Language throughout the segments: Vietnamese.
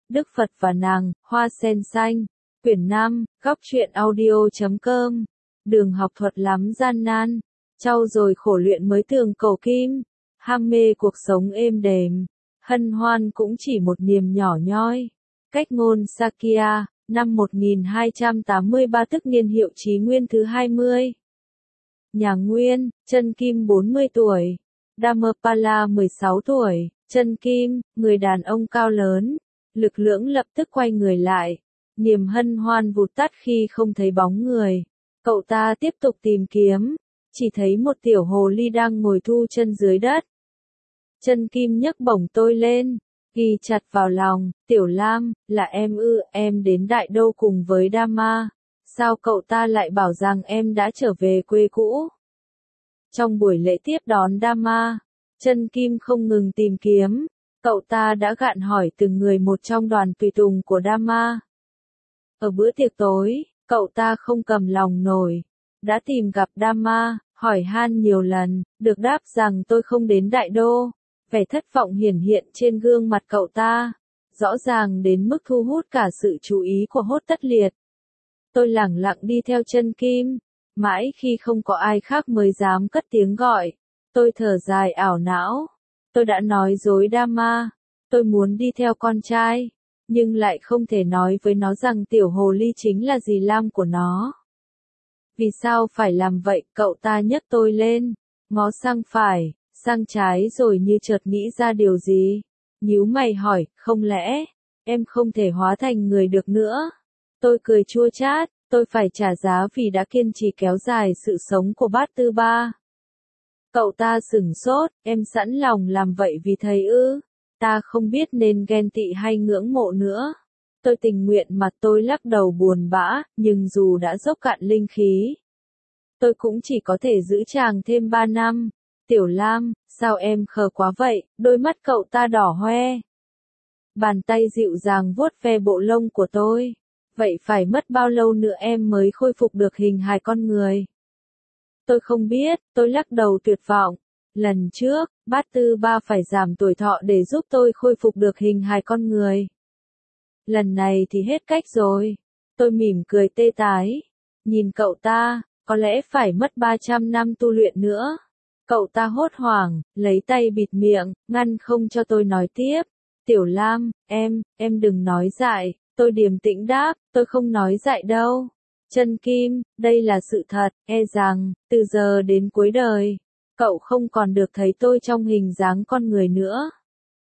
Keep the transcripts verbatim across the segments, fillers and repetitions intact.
Đức Phật và nàng, Hoa sen xanh. Quyển năm, góc truyện audio chấm com. Đường học thuật lắm gian nan, trau dồi khổ luyện mới tường cầu kim. Ham mê cuộc sống êm đềm, hân hoan cũng chỉ một niềm nhỏ nhoi. Cách ngôn Sakya, năm một nghìn hai trăm tám mươi ba tức niên hiệu Chí Nguyên thứ hai mươi. Nhà Nguyên, Chân Kim bốn mươi tuổi. Dhammapala mười sáu tuổi. Chân Kim, người đàn ông cao lớn. Lực lưỡng lập tức quay người lại. Niềm hân hoan vụt tắt khi không thấy bóng người. Cậu ta tiếp tục tìm kiếm. Chỉ thấy một tiểu hồ ly đang ngồi thu chân dưới đất. Chân Kim nhấc bổng tôi lên. Ghi chặt vào lòng, Tiểu Lam, là em ư, em đến Đại Đô cùng với Dhamma. Sao cậu ta lại bảo rằng em đã trở về quê cũ? Trong buổi lễ tiếp đón Dhamma, Chân Kim không ngừng tìm kiếm. Cậu ta đã gạn hỏi từng người một trong đoàn tùy tùng của Dhamma. Ở bữa tiệc tối, cậu ta không cầm lòng nổi. Đã tìm gặp Dhamma, hỏi han nhiều lần, được đáp rằng tôi không đến Đại Đô. Vẻ thất vọng hiển hiện trên gương mặt cậu ta, rõ ràng đến mức thu hút cả sự chú ý của Hốt Tất Liệt. Tôi lẳng lặng đi theo Chân Kim, mãi khi không có ai khác mới dám cất tiếng gọi. Tôi thở dài ảo não. Tôi đã nói dối Dhamma, tôi muốn đi theo con trai, nhưng lại không thể nói với nó rằng tiểu hồ ly chính là dì Lam của nó. Vì sao phải làm vậy? Cậu ta nhấc tôi lên, ngó sang phải, sang trái rồi như chợt nghĩ ra điều gì. Nhíu mày hỏi, không lẽ, em không thể hóa thành người được nữa? Tôi cười chua chát, tôi phải trả giá vì đã kiên trì kéo dài sự sống của Bát Tư Ba. Cậu ta sửng sốt, em sẵn lòng làm vậy vì thầy ư? Ta không biết nên ghen tị hay ngưỡng mộ nữa. Tôi tình nguyện mà tôi lắc đầu buồn bã, nhưng dù đã dốc cạn linh khí, tôi cũng chỉ có thể giữ chàng thêm ba năm. Tiểu Lam, sao em khờ quá vậy? Đôi mắt cậu ta đỏ hoe. Bàn tay dịu dàng vuốt ve bộ lông của tôi. Vậy phải mất bao lâu nữa em mới khôi phục được hình hài con người? Tôi không biết, tôi lắc đầu tuyệt vọng. Lần trước, Bát Tư Ba phải giảm tuổi thọ để giúp tôi khôi phục được hình hài con người. Lần này thì hết cách rồi. Tôi mỉm cười tê tái. Nhìn cậu ta, có lẽ phải mất ba trăm năm tu luyện nữa. Cậu ta hốt hoảng, lấy tay bịt miệng, ngăn không cho tôi nói tiếp. Tiểu Lam, em, em đừng nói dại. Tôi điềm tĩnh đáp, tôi không nói dại đâu. Chân Kim, đây là sự thật, e rằng, từ giờ đến cuối đời, cậu không còn được thấy tôi trong hình dáng con người nữa.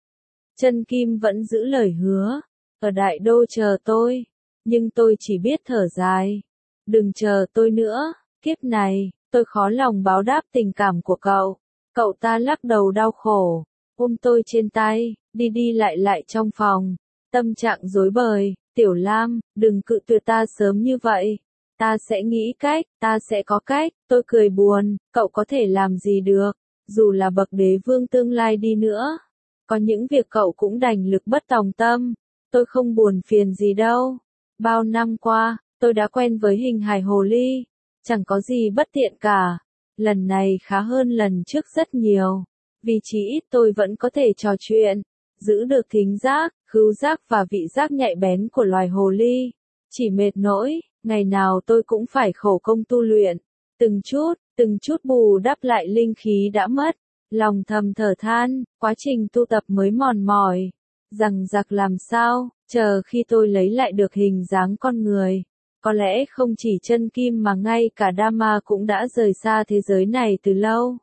Chân Kim vẫn giữ lời hứa, ở Đại Đô chờ tôi, nhưng tôi chỉ biết thở dài. Đừng chờ tôi nữa, kiếp này, tôi khó lòng báo đáp tình cảm của cậu. Cậu ta lắc đầu đau khổ, ôm tôi trên tay, đi đi lại lại trong phòng, tâm trạng rối bời. Tiểu Lam, đừng cự tuyệt ta sớm như vậy. Ta sẽ nghĩ cách, ta sẽ có cách. Tôi cười buồn, cậu có thể làm gì được, dù là bậc đế vương tương lai đi nữa. Có những việc cậu cũng đành lực bất tòng tâm. Tôi không buồn phiền gì đâu. Bao năm qua, tôi đã quen với hình hài hồ ly. Chẳng có gì bất tiện cả. Lần này khá hơn lần trước rất nhiều. Vì chí ít tôi vẫn có thể trò chuyện, giữ được thính giác, khứu giác và vị giác nhạy bén của loài hồ ly. Chỉ mệt nỗi, ngày nào tôi cũng phải khổ công tu luyện. Từng chút, từng chút bù đắp lại linh khí đã mất. Lòng thầm thở than, quá trình tu tập mới mòn mỏi. Rằng giặc làm sao, chờ khi tôi lấy lại được hình dáng con người. Có lẽ không chỉ Chân Kim mà ngay cả Dhamma cũng đã rời xa thế giới này từ lâu.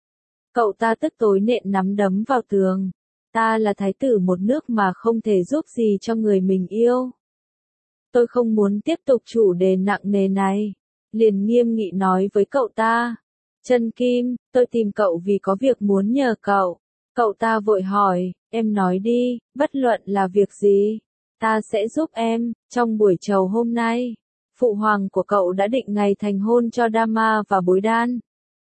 Cậu ta tức tối nện nắm đấm vào tường. Ta là thái tử một nước mà không thể giúp gì cho người mình yêu. Tôi không muốn tiếp tục chủ đề nặng nề này. Liền nghiêm nghị nói với cậu ta. Chân Kim, tôi tìm cậu vì có việc muốn nhờ cậu. Cậu ta vội hỏi, em nói đi, bất luận là việc gì, ta sẽ giúp em. Trong buổi trầu hôm nay, phụ hoàng của cậu đã định ngày thành hôn cho Dhamma và Bối Đan,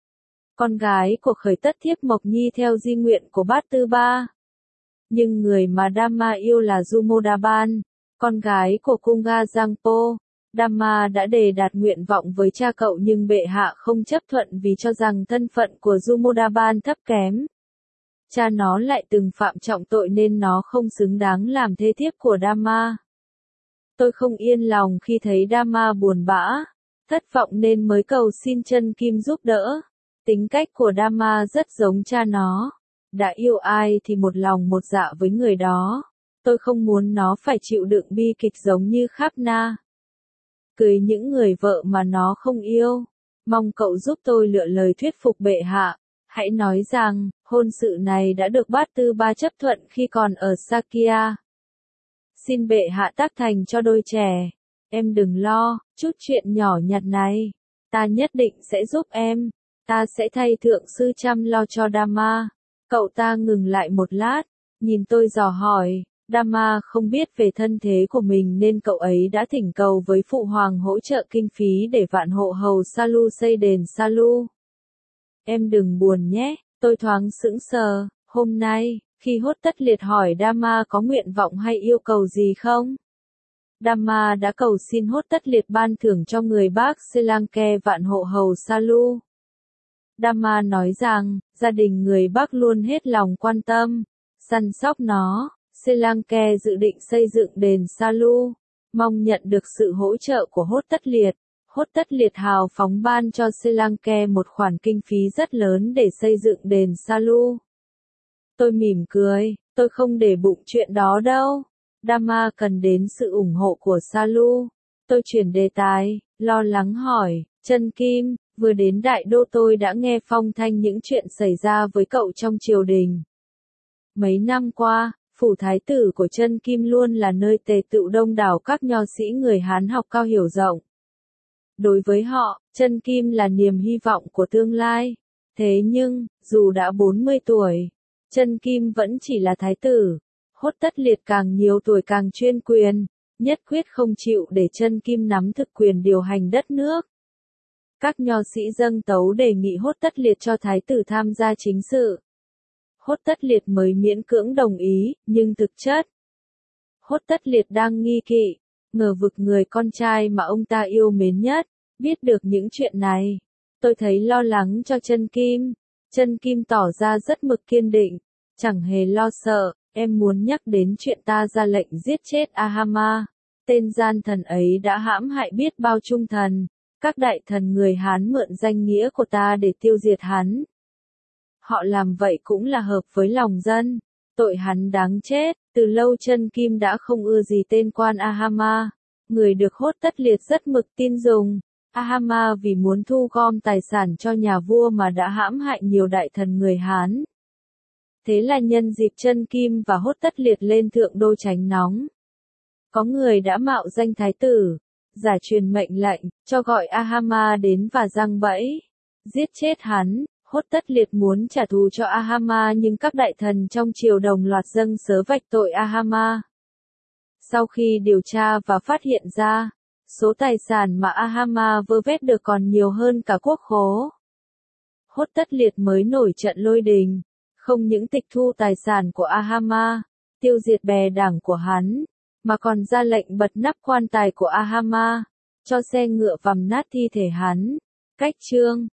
con gái của Khởi Tất Thiếp Mộc Nhi theo di nguyện của Bát Tư Ba. Nhưng người mà Dhamma yêu là Jumodaban, con gái của Kunga Giangpo. Dhamma đã đề đạt nguyện vọng với cha cậu nhưng bệ hạ không chấp thuận vì cho rằng thân phận của Jumodaban thấp kém. cha nó lại từng phạm trọng tội nên nó không xứng đáng làm thê thiếp của Dharma. Tôi không yên lòng khi thấy Dharma buồn bã, thất vọng nên mới cầu xin chân kim giúp đỡ. Tính cách của Dharma rất giống cha nó. Đã yêu ai thì một lòng một dạ với người đó. Tôi không muốn nó phải chịu đựng bi kịch giống như Khapna. Cưới những người vợ mà nó không yêu. Mong cậu giúp tôi lựa lời thuyết phục bệ hạ. Hãy nói rằng, hôn sự này đã được Bát Tư Ba chấp thuận khi còn ở Sakya. Xin bệ hạ tác thành cho đôi trẻ. Em đừng lo, chút chuyện nhỏ nhặt này. Ta nhất định sẽ giúp em. Ta sẽ thay thượng sư chăm lo cho Dharma. Cậu ta ngừng lại một lát, nhìn tôi dò hỏi. Dharma không biết về thân thế của mình nên cậu ấy đã thỉnh cầu với Phụ Hoàng hỗ trợ kinh phí để vạn hộ hầu Salu xây đền Salu. Em đừng buồn nhé, tôi thoáng sững sờ. Hôm nay, khi Hốt Tất Liệt hỏi Dharma có nguyện vọng hay yêu cầu gì không? Dharma đã cầu xin Hốt Tất Liệt ban thưởng cho người bác Sri Lanka vạn hộ hầu Salu. Dharma nói rằng, gia đình người Bắc luôn hết lòng quan tâm, săn sóc nó. Sri Lanka dự định xây dựng đền Salu, mong nhận được sự hỗ trợ của Hốt Tất Liệt. Hốt Tất Liệt hào phóng ban cho Sri Lanka một khoản kinh phí rất lớn để xây dựng đền Salu. Tôi mỉm cười, tôi không để bụng chuyện đó đâu. Dharma cần đến sự ủng hộ của Salu. Tôi chuyển đề tài, lo lắng hỏi, Chân Kim, vừa đến Đại Đô tôi đã nghe phong thanh những chuyện xảy ra với cậu trong triều đình. Mấy năm qua, phủ thái tử của Chân Kim luôn là nơi tề tựu đông đảo các nho sĩ người Hán học cao hiểu rộng. Đối với họ, Chân Kim là niềm hy vọng của tương lai. Thế nhưng, dù đã bốn mươi tuổi, Chân Kim vẫn chỉ là thái tử. Hốt Tất Liệt càng nhiều tuổi càng chuyên quyền, nhất quyết không chịu để Chân Kim nắm thực quyền điều hành đất nước. Các nho sĩ dâng tấu đề nghị Hốt Tất Liệt cho thái tử tham gia chính sự. Hốt Tất Liệt mới miễn cưỡng đồng ý, nhưng thực chất, Hốt Tất Liệt đang nghi kỵ, ngờ vực người con trai mà ông ta yêu mến nhất. Biết được những chuyện này, tôi thấy lo lắng cho Chân Kim. Chân Kim tỏ ra rất mực kiên định, chẳng hề lo sợ. Em muốn nhắc đến chuyện ta ra lệnh giết chết Ahama. Tên gian thần ấy đã hãm hại biết bao trung thần. Các đại thần người Hán mượn danh nghĩa của ta để tiêu diệt hắn. Họ làm vậy cũng là hợp với lòng dân. Tội hắn đáng chết. Từ lâu Chân Kim đã không ưa gì tên quan Ahama. Người được Hốt Tất Liệt rất mực tin dùng. Ahama vì muốn thu gom tài sản cho nhà vua mà đã hãm hại nhiều đại thần người Hán. Thế là nhân dịp Chân Kim và Hốt Tất Liệt lên thượng đô tránh nóng. Có người đã mạo danh thái tử, giả truyền mệnh lệnh, cho gọi Ahama đến và giăng bẫy, giết chết hắn. Hốt Tất Liệt muốn trả thù cho Ahama nhưng các đại thần trong triều đồng loạt dâng sớ vạch tội Ahama. Sau khi điều tra và phát hiện ra, số tài sản mà Ahama vơ vét được còn nhiều hơn cả quốc khố. Hốt Tất Liệt mới nổi trận lôi đình, không những tịch thu tài sản của Ahama, tiêu diệt bè đảng của hắn, mà còn ra lệnh bật nắp quan tài của Ahama, cho xe ngựa vằm nát thi thể hắn. Cách chương